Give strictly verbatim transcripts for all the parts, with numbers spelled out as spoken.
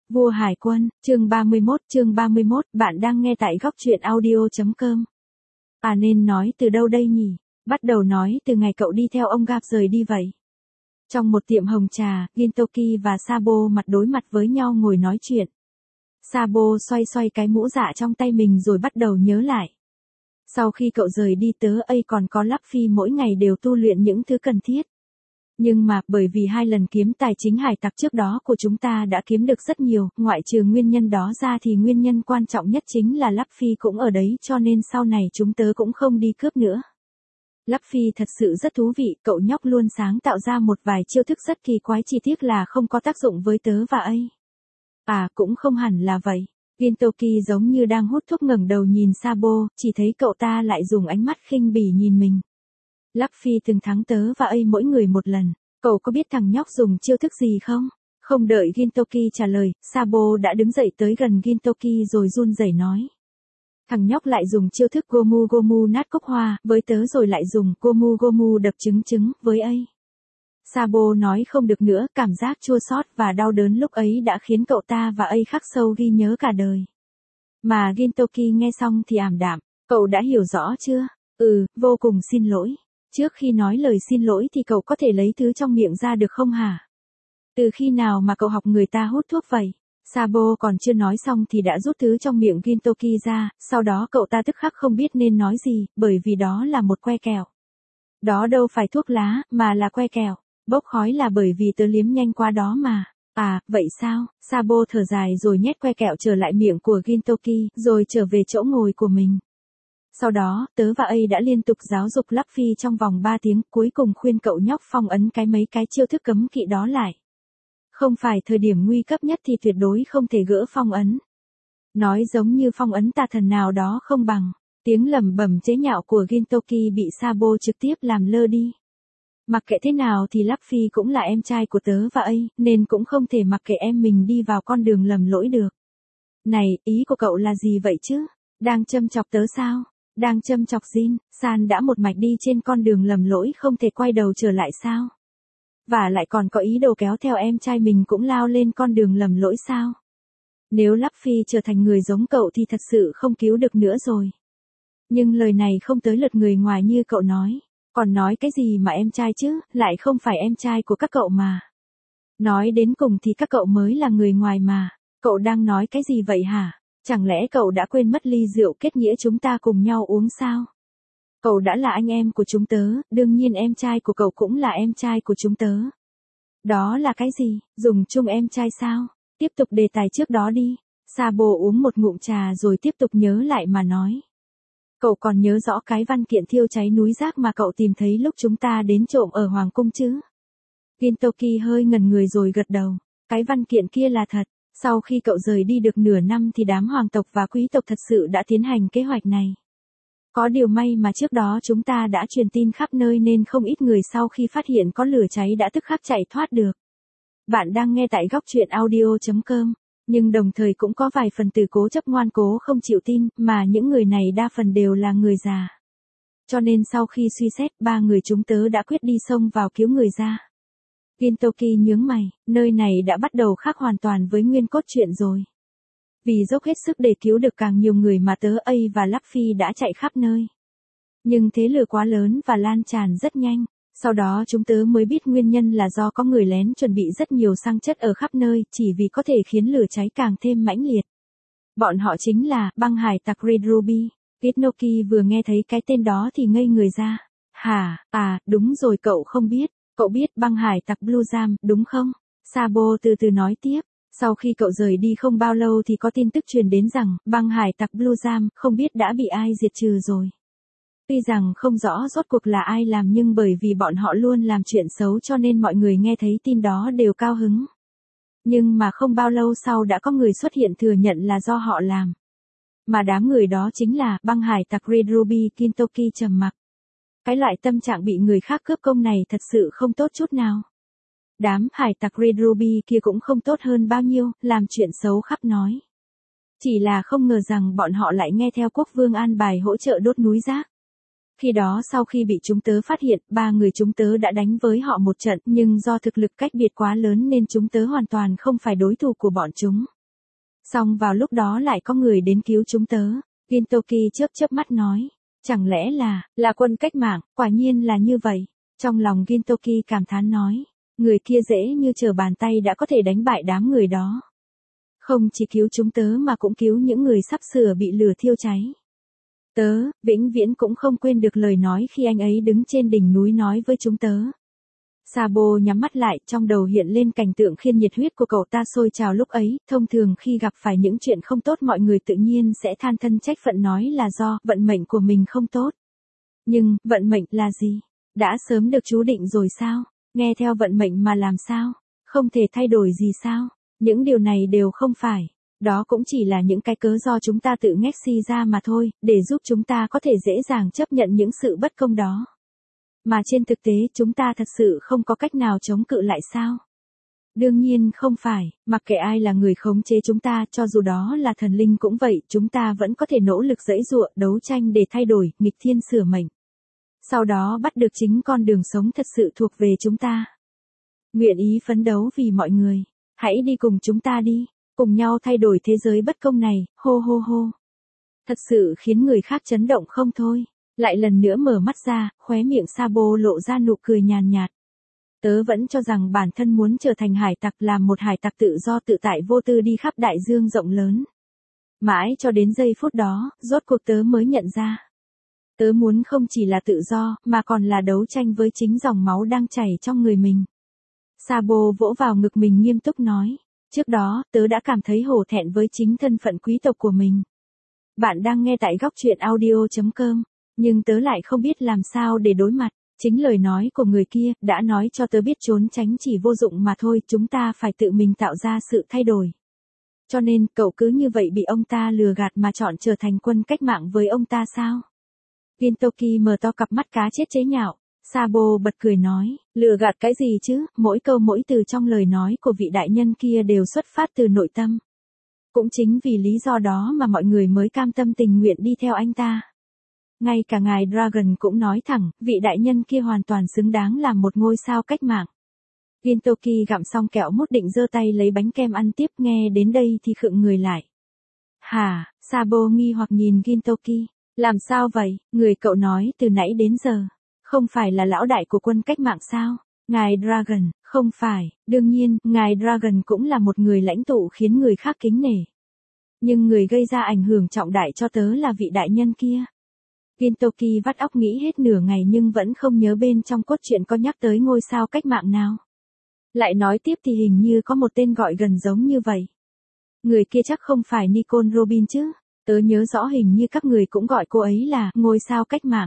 Vua Hải Quân, chương ba mươi mốt, chương ba mươi mốt, bạn đang nghe tại góc truyện audio.com. À nên nói từ đâu đây nhỉ? Bắt đầu nói từ ngày cậu đi theo ông Gap rời đi vậy. Trong một tiệm hồng trà, Gintoki và Sabo mặt đối mặt với nhau ngồi nói chuyện. Sabo xoay xoay cái mũ dạ trong tay mình rồi bắt đầu nhớ lại. Sau khi cậu rời đi tớ ấy còn có Luffy mỗi ngày đều tu luyện những thứ cần thiết. Nhưng mà, bởi vì hai lần kiếm tài chính hải tặc trước đó của chúng ta đã kiếm được rất nhiều, ngoại trừ nguyên nhân đó ra thì nguyên nhân quan trọng nhất chính là Luffy cũng ở đấy cho nên sau này chúng tớ cũng không đi cướp nữa. Luffy thật sự rất thú vị, cậu nhóc luôn sáng tạo ra một vài chiêu thức rất kỳ quái, chi tiết là không có tác dụng với tớ và ấy. À, cũng không hẳn là vậy. Gintoki giống như đang hút thuốc ngẩng đầu nhìn Sabo, chỉ thấy cậu ta lại dùng ánh mắt khinh bỉ nhìn mình. Luffy từng thắng tớ và ấy mỗi người một lần, cậu có biết thằng nhóc dùng chiêu thức gì không? Không đợi Gintoki trả lời, Sabo đã đứng dậy tới gần Gintoki rồi run rẩy nói. Thằng nhóc lại dùng chiêu thức Gomu Gomu nát cốc hoa, với tớ rồi lại dùng Gomu Gomu đập trứng trứng, với ấy. Sabo nói không được nữa, cảm giác chua xót và đau đớn lúc ấy đã khiến cậu ta và ấy khắc sâu ghi nhớ cả đời. Mà Gintoki nghe xong thì ảm đạm, cậu đã hiểu rõ chưa? Ừ, vô cùng xin lỗi. Trước khi nói lời xin lỗi thì cậu có thể lấy thứ trong miệng ra được không hả? Từ khi nào mà cậu học người ta hút thuốc vậy? Sabo còn chưa nói xong thì đã rút thứ trong miệng Gintoki ra, sau đó cậu ta tức khắc không biết nên nói gì, bởi vì đó là một que kẹo. Đó đâu phải thuốc lá, mà là que kẹo. Bốc khói là bởi vì tớ liếm nhanh qua đó mà. À, vậy sao? Sabo thở dài rồi nhét que kẹo trở lại miệng của Gintoki, rồi trở về chỗ ngồi của mình. Sau đó, tớ và ấy đã liên tục giáo dục Luffy trong vòng ba tiếng, cuối cùng khuyên cậu nhóc phong ấn cái mấy cái chiêu thức cấm kỵ đó lại. Không phải thời điểm nguy cấp nhất thì tuyệt đối không thể gỡ phong ấn. Nói giống như phong ấn tà thần nào đó không bằng. Tiếng lẩm bẩm chế nhạo của Gintoki bị Sabo trực tiếp làm lơ đi. Mặc kệ thế nào thì Luffy cũng là em trai của tớ và ấy, nên cũng không thể mặc kệ em mình đi vào con đường lầm lỗi được. Này, ý của cậu là gì vậy chứ? Đang châm chọc tớ sao? Đang châm chọc Jin, San đã một mạch đi trên con đường lầm lỗi không thể quay đầu trở lại sao? Và lại còn có ý đồ kéo theo em trai mình cũng lao lên con đường lầm lỗi sao? Nếu Luffy trở thành người giống cậu thì thật sự không cứu được nữa rồi. Nhưng lời này không tới lượt người ngoài như cậu nói. Còn nói cái gì mà em trai chứ, lại không phải em trai của các cậu mà. Nói đến cùng thì các cậu mới là người ngoài mà. Cậu đang nói cái gì vậy hả? Chẳng lẽ cậu đã quên mất ly rượu kết nghĩa chúng ta cùng nhau uống sao? Cậu đã là anh em của chúng tớ, đương nhiên em trai của cậu cũng là em trai của chúng tớ. Đó là cái gì, dùng chung em trai sao? Tiếp tục đề tài trước đó đi. Sabo uống một ngụm trà rồi tiếp tục nhớ lại mà nói. Cậu còn nhớ rõ cái văn kiện thiêu cháy núi rác mà cậu tìm thấy lúc chúng ta đến trộm ở Hoàng Cung chứ? Gintoki hơi ngẩn người rồi gật đầu. Cái văn kiện kia là thật. Sau khi cậu rời đi được nửa năm thì đám hoàng tộc và quý tộc thật sự đã tiến hành kế hoạch này. Có điều may mà trước đó chúng ta đã truyền tin khắp nơi nên không ít người sau khi phát hiện có lửa cháy đã tức khắc chạy thoát được. Bạn đang nghe tại góc truyện audio.com, nhưng đồng thời cũng có vài phần tử cố chấp ngoan cố không chịu tin, mà những người này đa phần đều là người già. Cho nên sau khi suy xét, ba người chúng tớ đã quyết đi xông vào cứu người ra. Gintoki nhướng mày, nơi này đã bắt đầu khác hoàn toàn với nguyên cốt truyện rồi. Vì dốc hết sức để cứu được càng nhiều người mà tớ A và Luffy đã chạy khắp nơi. Nhưng thế lửa quá lớn và lan tràn rất nhanh. Sau đó chúng tớ mới biết nguyên nhân là do có người lén chuẩn bị rất nhiều xăng chất ở khắp nơi, chỉ vì có thể khiến lửa cháy càng thêm mãnh liệt. Bọn họ chính là băng hải tặc Red Ruby. Gintoki vừa nghe thấy cái tên đó thì ngây người ra. Hả, à, đúng rồi, cậu không biết. Cậu biết băng hải tặc Blue Jam, đúng không? Sabo từ từ nói tiếp. Sau khi cậu rời đi không bao lâu thì có tin tức truyền đến rằng, băng hải tặc Blue Jam, không biết đã bị ai diệt trừ rồi. Tuy rằng không rõ rốt cuộc là ai làm nhưng bởi vì bọn họ luôn làm chuyện xấu cho nên mọi người nghe thấy tin đó đều cao hứng. Nhưng mà không bao lâu sau đã có người xuất hiện thừa nhận là do họ làm. Mà đám người đó chính là băng hải tặc Red Ruby. Gintoki trầm mặc. Cái loại tâm trạng bị người khác cướp công này thật sự không tốt chút nào. Đám hải tặc Red Ruby kia cũng không tốt hơn bao nhiêu, làm chuyện xấu khắp nói. Chỉ là không ngờ rằng bọn họ lại nghe theo quốc vương an bài hỗ trợ đốt núi rác. Khi đó sau khi bị chúng tớ phát hiện, ba người chúng tớ đã đánh với họ một trận, nhưng do thực lực cách biệt quá lớn nên chúng tớ hoàn toàn không phải đối thủ của bọn chúng. Xong vào lúc đó lại có người đến cứu chúng tớ. Gintoki chớp chớp mắt nói. Chẳng lẽ là, là quân cách mạng, quả nhiên là như vậy. Trong lòng Gintoki cảm thán nói. Người kia dễ như trở bàn tay đã có thể đánh bại đám người đó. Không chỉ cứu chúng tớ mà cũng cứu những người sắp sửa bị lửa thiêu cháy. Tớ, vĩnh viễn cũng không quên được lời nói khi anh ấy đứng trên đỉnh núi nói với chúng tớ. Sabo nhắm mắt lại, trong đầu hiện lên cảnh tượng khiên nhiệt huyết của cậu ta sôi trào lúc ấy. Thông thường khi gặp phải những chuyện không tốt mọi người tự nhiên sẽ than thân trách phận nói là do vận mệnh của mình không tốt. Nhưng, vận mệnh là gì? Đã sớm được chú định rồi sao? Nghe theo vận mệnh mà làm sao? Không thể thay đổi gì sao? Những điều này đều không phải. Đó cũng chỉ là những cái cớ do chúng ta tự ngách si ra mà thôi, để giúp chúng ta có thể dễ dàng chấp nhận những sự bất công đó. Mà trên thực tế chúng ta thật sự không có cách nào chống cự lại sao? Đương nhiên không phải, mặc kệ ai là người khống chế chúng ta, cho dù đó là thần linh cũng vậy, chúng ta vẫn có thể nỗ lực giãy giụa, đấu tranh để thay đổi, nghịch thiên sửa mệnh. Sau đó bắt được chính con đường sống thật sự thuộc về chúng ta. Nguyện ý phấn đấu vì mọi người. Hãy đi cùng chúng ta đi, cùng nhau thay đổi thế giới bất công này, hô hô hô. Thật sự khiến người khác chấn động không thôi. Lại lần nữa mở mắt ra, khóe miệng Sabo lộ ra nụ cười nhàn nhạt. Tớ vẫn cho rằng bản thân muốn trở thành hải tặc, làm một hải tặc tự do tự tại vô tư đi khắp đại dương rộng lớn. Mãi cho đến giây phút đó, rốt cuộc tớ mới nhận ra. Tớ muốn không chỉ là tự do, mà còn là đấu tranh với chính dòng máu đang chảy trong người mình. Sabo vỗ vào ngực mình nghiêm túc nói. Trước đó, tớ đã cảm thấy hổ thẹn với chính thân phận quý tộc của mình. Bạn đang nghe tại góc truyện audio chấm com. Nhưng tớ lại không biết làm sao để đối mặt. Chính lời nói của người kia đã nói cho tớ biết trốn tránh chỉ vô dụng mà thôi, chúng ta phải tự mình tạo ra sự thay đổi. Cho nên, cậu cứ như vậy bị ông ta lừa gạt mà chọn trở thành quân cách mạng với ông ta sao? Gintoki mở to cặp mắt cá chết chế nhạo. Sabo bật cười nói, lừa gạt cái gì chứ, mỗi câu mỗi từ trong lời nói của vị đại nhân kia đều xuất phát từ nội tâm. Cũng chính vì lý do đó mà mọi người mới cam tâm tình nguyện đi theo anh ta. Ngay cả ngài Dragon cũng nói thẳng, vị đại nhân kia hoàn toàn xứng đáng làm một ngôi sao cách mạng. Gintoki gặm xong kẹo mút định giơ tay lấy bánh kem ăn tiếp, nghe đến đây thì khựng người lại. Hả, Sabo nghi hoặc nhìn Gintoki, làm sao vậy, người cậu nói từ nãy đến giờ. Không phải là lão đại của quân cách mạng sao? Ngài Dragon, không phải, đương nhiên, ngài Dragon cũng là một người lãnh tụ khiến người khác kính nể. Nhưng người gây ra ảnh hưởng trọng đại cho tớ là vị đại nhân kia. Gintoki vắt óc nghĩ hết nửa ngày nhưng vẫn không nhớ bên trong cốt truyện có nhắc tới ngôi sao cách mạng nào. Lại nói tiếp thì hình như có một tên gọi gần giống như vậy. Người kia chắc không phải Nicole Robin chứ? Tớ nhớ rõ hình như các người cũng gọi cô ấy là ngôi sao cách mạng.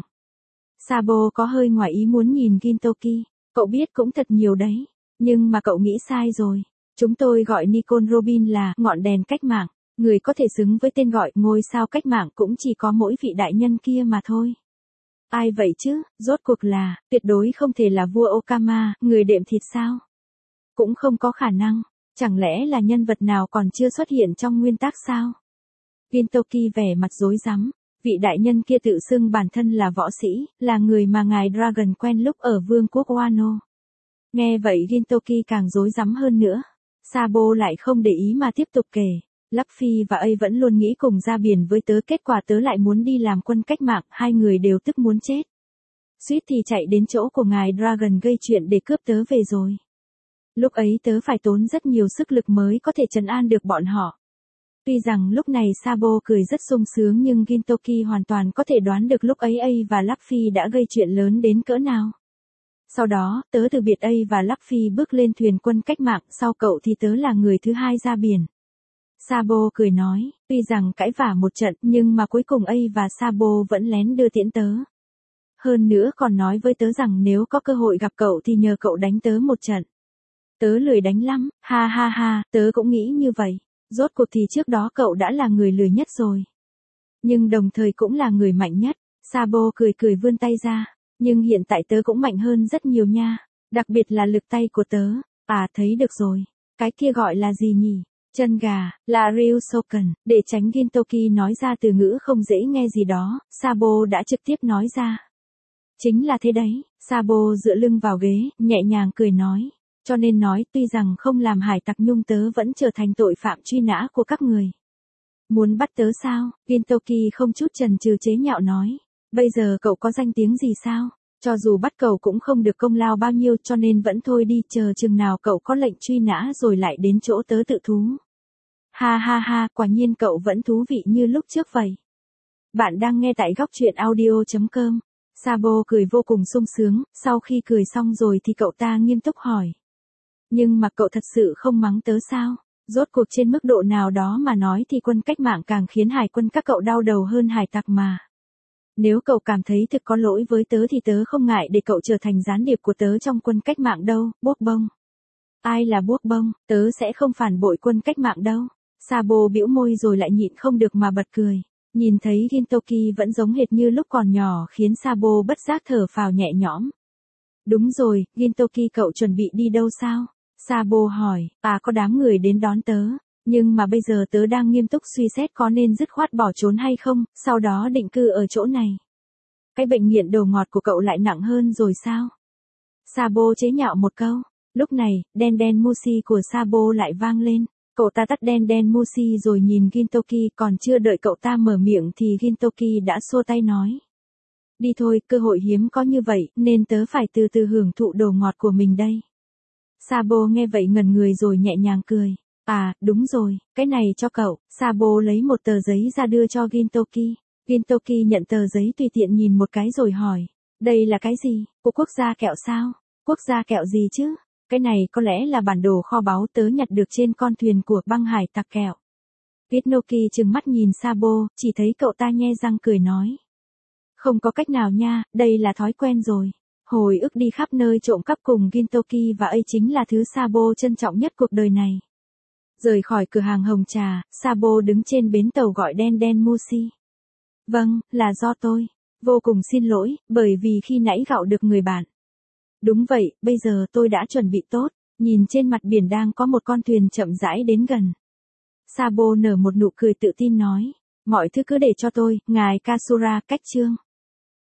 Sabo có hơi ngoài ý muốn nhìn Gintoki. Cậu biết cũng thật nhiều đấy. Nhưng mà cậu nghĩ sai rồi. Chúng tôi gọi Nicole Robin là ngọn đèn cách mạng. Người có thể xứng với tên gọi ngôi sao cách mạng cũng chỉ có mỗi vị đại nhân kia mà thôi. Ai vậy chứ, rốt cuộc là, tuyệt đối không thể là vua Okama, người đệm thịt sao? Cũng không có khả năng. Chẳng lẽ là nhân vật nào còn chưa xuất hiện trong nguyên tắc sao? Gintoki vẻ mặt rối rắm. Vị đại nhân kia tự xưng bản thân là võ sĩ, là người mà ngài Dragon quen lúc ở vương quốc Wano. Nghe vậy Gintoki càng rối rắm hơn nữa. Sabo lại không để ý mà tiếp tục kể. Luffy và A vẫn luôn nghĩ cùng ra biển với tớ, kết quả tớ lại muốn đi làm quân cách mạng, hai người đều tức muốn chết. Suýt thì chạy đến chỗ của ngài Dragon gây chuyện để cướp tớ về rồi. Lúc ấy tớ phải tốn rất nhiều sức lực mới có thể trấn an được bọn họ. Tuy rằng lúc này Sabo cười rất sung sướng nhưng Gintoki hoàn toàn có thể đoán được lúc ấy A và Luffy đã gây chuyện lớn đến cỡ nào. Sau đó, tớ từ biệt A và Luffy bước lên thuyền quân cách mạng, sau cậu thì tớ là người thứ hai ra biển. Sabo cười nói, tuy rằng cãi vả một trận nhưng mà cuối cùng A và Sabo vẫn lén đưa tiễn tớ. Hơn nữa còn nói với tớ rằng nếu có cơ hội gặp cậu thì nhờ cậu đánh tớ một trận. Tớ lười đánh lắm, ha ha ha, tớ cũng nghĩ như vậy. Rốt cuộc thì trước đó cậu đã là người lười nhất rồi. Nhưng đồng thời cũng là người mạnh nhất. Sabo cười cười vươn tay ra. Nhưng hiện tại tớ cũng mạnh hơn rất nhiều nha. Đặc biệt là lực tay của tớ. À thấy được rồi. Cái kia gọi là gì nhỉ? Chân gà, là Ryusoken. Để tránh Gintoki nói ra từ ngữ không dễ nghe gì đó, Sabo đã trực tiếp nói ra. Chính là thế đấy. Sabo dựa lưng vào ghế, nhẹ nhàng cười nói. Cho nên nói tuy rằng không làm hải tặc nhưng tớ vẫn trở thành tội phạm truy nã của các người. Muốn bắt tớ sao? Gintoki không chút chần chừ chế nhạo nói. Bây giờ cậu có danh tiếng gì sao? Cho dù bắt cậu cũng không được công lao bao nhiêu cho nên vẫn thôi đi, chờ chừng nào cậu có lệnh truy nã rồi lại đến chỗ tớ tự thú. Ha ha ha, quả nhiên cậu vẫn thú vị như lúc trước vậy. Bạn đang nghe tại góc truyện audio chấm com. Sabo cười vô cùng sung sướng, sau khi cười xong rồi thì cậu ta nghiêm túc hỏi. Nhưng mà cậu thật sự không mắng tớ sao? Rốt cuộc trên mức độ nào đó mà nói thì quân cách mạng càng khiến hải quân các cậu đau đầu hơn hải tặc mà. Nếu cậu cảm thấy thực có lỗi với tớ thì tớ không ngại để cậu trở thành gián điệp của tớ trong quân cách mạng đâu, Bốc Bông. Ai là Bốc Bông? Tớ sẽ không phản bội quân cách mạng đâu. Sabo bĩu môi rồi lại nhịn không được mà bật cười. Nhìn thấy Gintoki vẫn giống hệt như lúc còn nhỏ khiến Sabo bất giác thở phào nhẹ nhõm. Đúng rồi, Gintoki cậu chuẩn bị đi đâu sao? Sabo hỏi, à có đám người đến đón tớ, nhưng mà bây giờ tớ đang nghiêm túc suy xét có nên dứt khoát bỏ trốn hay không, sau đó định cư ở chỗ này. Cái bệnh nghiện đồ ngọt của cậu lại nặng hơn rồi sao? Sabo chế nhạo một câu. Lúc này, đen đen Mushi của Sabo lại vang lên. Cậu ta tắt đen đen Mushi rồi nhìn Gintoki, còn chưa đợi cậu ta mở miệng thì Gintoki đã xua tay nói. Đi thôi, cơ hội hiếm có như vậy, nên tớ phải từ từ hưởng thụ đồ ngọt của mình đây. Sabo nghe vậy ngẩn người rồi nhẹ nhàng cười. À, đúng rồi, cái này cho cậu. Sabo lấy một tờ giấy ra đưa cho Gintoki. Gintoki nhận tờ giấy tùy tiện nhìn một cái rồi hỏi. Đây là cái gì? Của quốc gia kẹo sao? Quốc gia kẹo gì chứ? Cái này có lẽ là bản đồ kho báu tớ nhặt được trên con thuyền của băng hải tặc kẹo. Gintoki trừng mắt nhìn Sabo, chỉ thấy cậu ta nhe răng cười nói. Không có cách nào nha, đây là thói quen rồi. Hồi ức đi khắp nơi trộm cắp cùng Gintoki và ấy chính là thứ Sabo trân trọng nhất cuộc đời này. Rời khỏi cửa hàng hồng trà, Sabo đứng trên bến tàu gọi đen đen Mushi. Vâng, là do tôi. Vô cùng xin lỗi, bởi vì khi nãy gạo được người bạn. Đúng vậy, bây giờ tôi đã chuẩn bị tốt, nhìn trên mặt biển đang có một con thuyền chậm rãi đến gần. Sabo nở một nụ cười tự tin nói, mọi thứ cứ để cho tôi, ngài Kasura, cách chương.